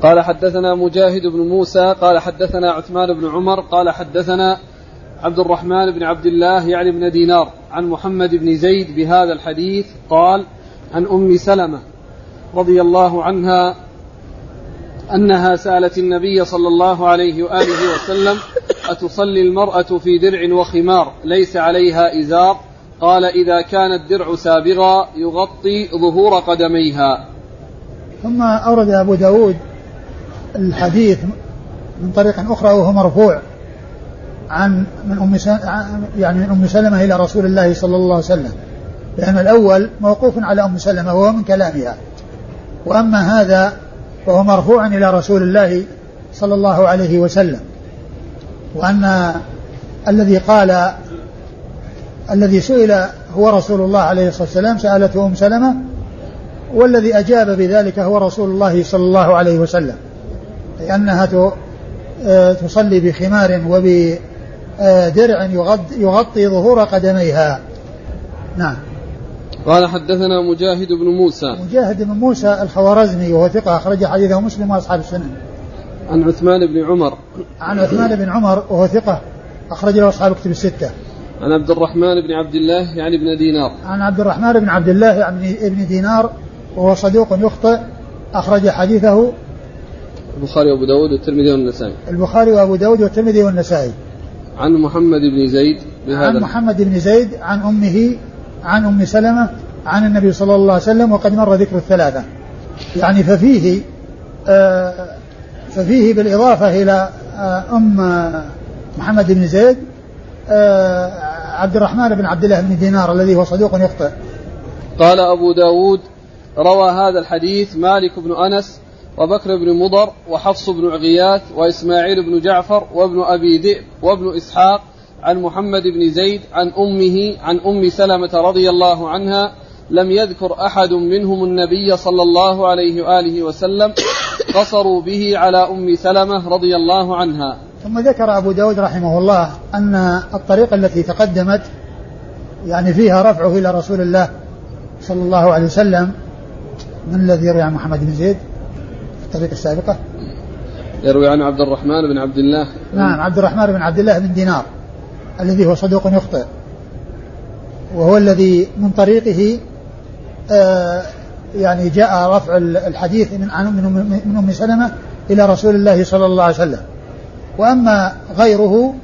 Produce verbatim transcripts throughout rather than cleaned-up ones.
قال حدثنا مجاهد بن موسى قال حدثنا عثمان بن عمر قال حدثنا عبد الرحمن بن عبد الله يعني بن دينار عن محمد بن زيد بهذا الحديث قال عن أم سلمة رضي الله عنها أنها سألت النبي صلى الله عليه وآله وسلم أتصلي المرأة في درع وخمار ليس عليها إزار؟ قال إذا كان الدرع سابغا يغطي ظهور قدميها. ثم أورد أبو داود الحديث من طريق أخرى وهو مرفوع عن من أم يعني من أم سلمة إلى رسول الله صلى الله عليه وسلم، لأن الأول موقوف على أم سلمة وهو من كلامها، وأما هذا فهو مرفوع إلى رسول الله صلى الله عليه وسلم. وأن الذي قال الذي سئل هو رسول الله عليه الصلاة والسلام سألته أم سلمة، والذي أجاب بذلك هو رسول الله صلى الله عليه وسلم، لأنها تصلي بخمار وبدرع يغطي ظهور قدميها. نعم. قال حدثنا مجاهد بن موسى مجاهد بن موسى الخوارزمي وهو ثقة أخرج حديثه مسلم وأصحاب السنن. عن عثمان بن عمر عن عثمان بن عمر وهو ثقة أخرج له أصحاب الكتب الستة. عن عبد الرحمن بن عبد الله يعني ابن دينار عن عبد الرحمن بن عبد الله يعني ابن دينار وهو صدوق يخطئ أخرج حديثه البخاري وأبو داود والترمذي والنسائي. البخاري وأبو داود والترمذي والنسائي. عن محمد بن زيد بهذا عن محمد بن زيد عن أمه عن أم سلمة عن النبي صلى الله عليه وسلم، وقد مر ذكر الثلاثة. يعني ففيه آه ففيه بالإضافة إلى آه أم محمد بن زيد آه عبد الرحمن بن عبد الله بن دينار الذي هو صدوق يخطئ. قال أبو داود روى هذا الحديث مالك بن أنس وبكر بن مضر وحفص بن غياث وإسماعيل بن جعفر وابن أبي ذئب وابن إسحاق عن محمد بن زيد عن أمه عن أم سلمة رضي الله عنها لم يذكر أحد منهم النبي صلى الله عليه وآله وسلم قصروا به على أم سلمة رضي الله عنها. ثم ذكر أبو داود رحمه الله أن الطريقة التي تقدمت يعني فيها رفعه إلى رسول الله صلى الله عليه وسلم. من الذي يروي عن محمد بن زيد في الطريقة السابقة؟ يروي عن عبد الرحمن بن عبد الله. نعم عبد الرحمن بن عبد الله بن دينار الذي هو صدوق يخطئ، وهو الذي من طريقه آه يعني جاء رفع الحديث من من من أم سلمة إلى رسول الله صلى الله عليه وسلم. وأما غيره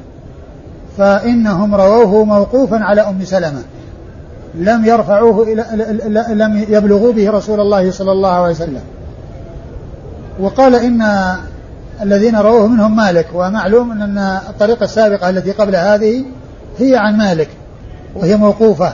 فإنهم رووه موقوفا على أم سلمة، لم يرفعوه إلى لم يبلغوا به رسول الله صلى الله عليه وسلم. وقال إن الذين رووه منهم مالك، ومعلوم أن الطريقة السابقة التي قبل هذه هي عن مالك وهي موقوفة،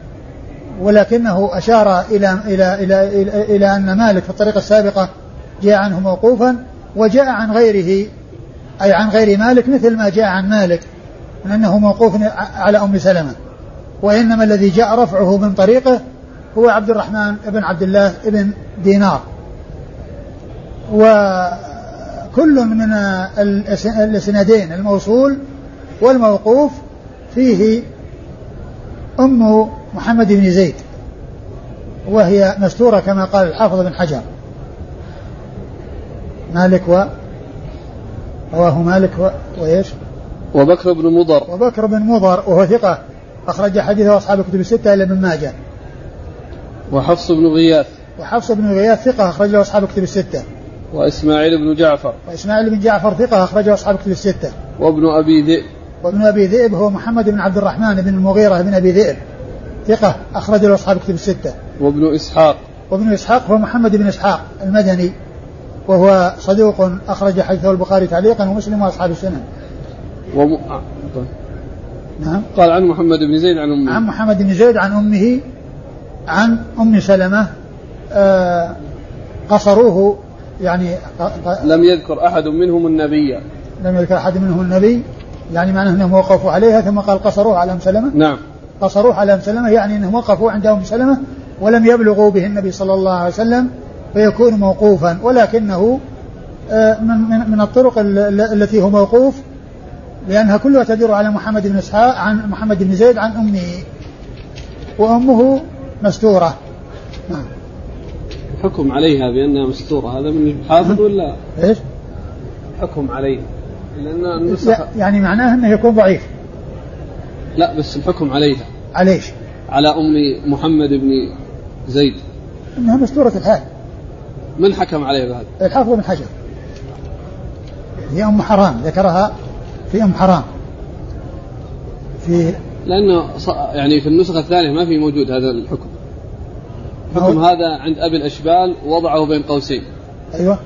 ولكنه أشار إلى إلى إلى إلى, إلى أن مالك في الطريقة السابقة جاء عنه موقوفا، وجاء عن غيره أي عن غير مالك مثل ما جاء عن مالك من أنه موقوف على أم سلمة. وإنما الذي جاء رفعه من طريقه هو عبد الرحمن بن عبد الله بن دينار. وكل من الاسنادين الموصول والموقوف فيه أم محمد بن زيد، وهي مستورة كما قال الحافظ بن حجر. مالك و رواه مالك و... وإيش وبكر بن مضر وبكر بن مضر وهو ثقة أخرج حديثه أصحاب الكتب الستة إلا ابن ماجه. وحفص بن غياث وحفص بن غياث ثقة أخرجه أصحاب الكتب الستة. وإسماعيل بن جعفر وإسماعيل بن جعفر ثقة أخرجه أصحاب الكتب الستة. وابن أبي ذئب وابن أبي ذئب هو محمد بن عبد الرحمن بن المغيرة بن أبي ذئب ثقة أخرجه أصحاب الكتب الستة. وابن إسحاق وابن إسحاق هو محمد بن إسحاق المدني وهو صدوق أخرج حديثه البخاري تعليقا ومسلم وأصحاب السنن. وم... نعم. قال عن محمد بن زيد عن أمه عن محمد بن زيد عن أمه عن أم سلمة آه قصروه يعني ق... لم يذكر أحد منهم النبي لم يذكر أحد منهم النبي يعني معناه أنهم وقفوا عليها ثم قال قصروه على أم سلمة. نعم قصروه على أم سلمة يعني أنهم وقفوا عند أم سلمة ولم يبلغوا به النبي صلى الله عليه وسلم فيكون موقوفا، ولكنه من من من الطرق التي هو موقوف لأنها كلها تدور على محمد بن إسحاق عن محمد بن زيد عن أمه، وأمه مستورة. نعم. الحكم عليها بأنها مستورة هذا من الحافظ ولا إيش؟ حكم عليه لأن النسخ يعني معناه أنه يكون ضعيف. لا بس الحكم عليها عليش على أم محمد بن زيد أنها مستورة الحال. من حكم عليه بهذا؟ الحافظ بن حجر هي أم حرام، ذكرها في أم حرام في لأنه يعني في النسخة الثانية ما في موجود هذا الحكم. الحكم هذا عند أبي الأشبال وضعه بين قوسين. أيوة.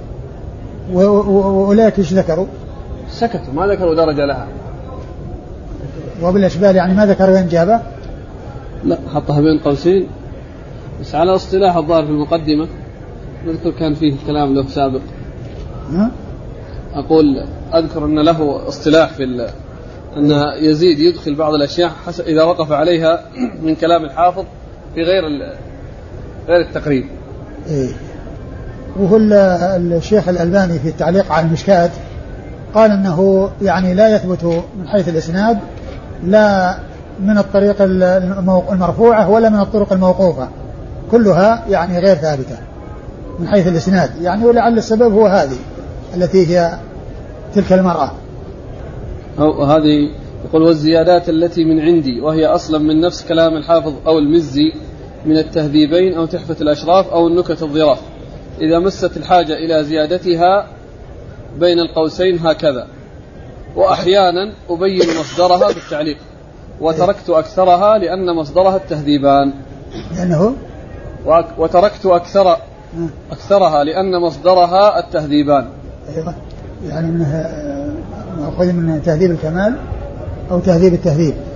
وأولئك إيش ذكروا؟ سكتوا ما ذكروا درجة لها. وبالأشبال يعني ما ذكروا وين جابه؟ لا حطها بين قوسين بس على اصطلاح الظاهر في المقدمة نذكر كان فيه كلام له سابق. ها؟ أقول أذكر أن له اصطلاح في أن يزيد يدخل بعض الأشياء حسب إذا وقف عليها من كلام الحافظ في غير غير التقريب. إيه. وهو الشيخ الألباني في التعليق على المشكات قال أنه يعني لا يثبت من حيث الإسناد لا من الطريق المرفوعة ولا من الطرق الموقوفة، كلها يعني غير ثابتة من حيث الإسناد يعني، ولعل السبب هو هذه التي هي تلك المرأة. أو هذه يقول والزيادات التي من عندي وهي أصلا من نفس كلام الحافظ أو المزي من التهذيبين أو تحفة الأشراف أو النكت الظراف إذا مست الحاجة إلى زيادتها بين القوسين هكذا، وأحيانا أبين مصدرها بالتعليق وتركت أكثرها لأن مصدرها التهذيبان لأنه وتركت أكثر أكثرها لأن مصدرها التهذيبان. أيوة. يعني منها مأخذ من تهذيب الكمال أو تهذيب التهذيب.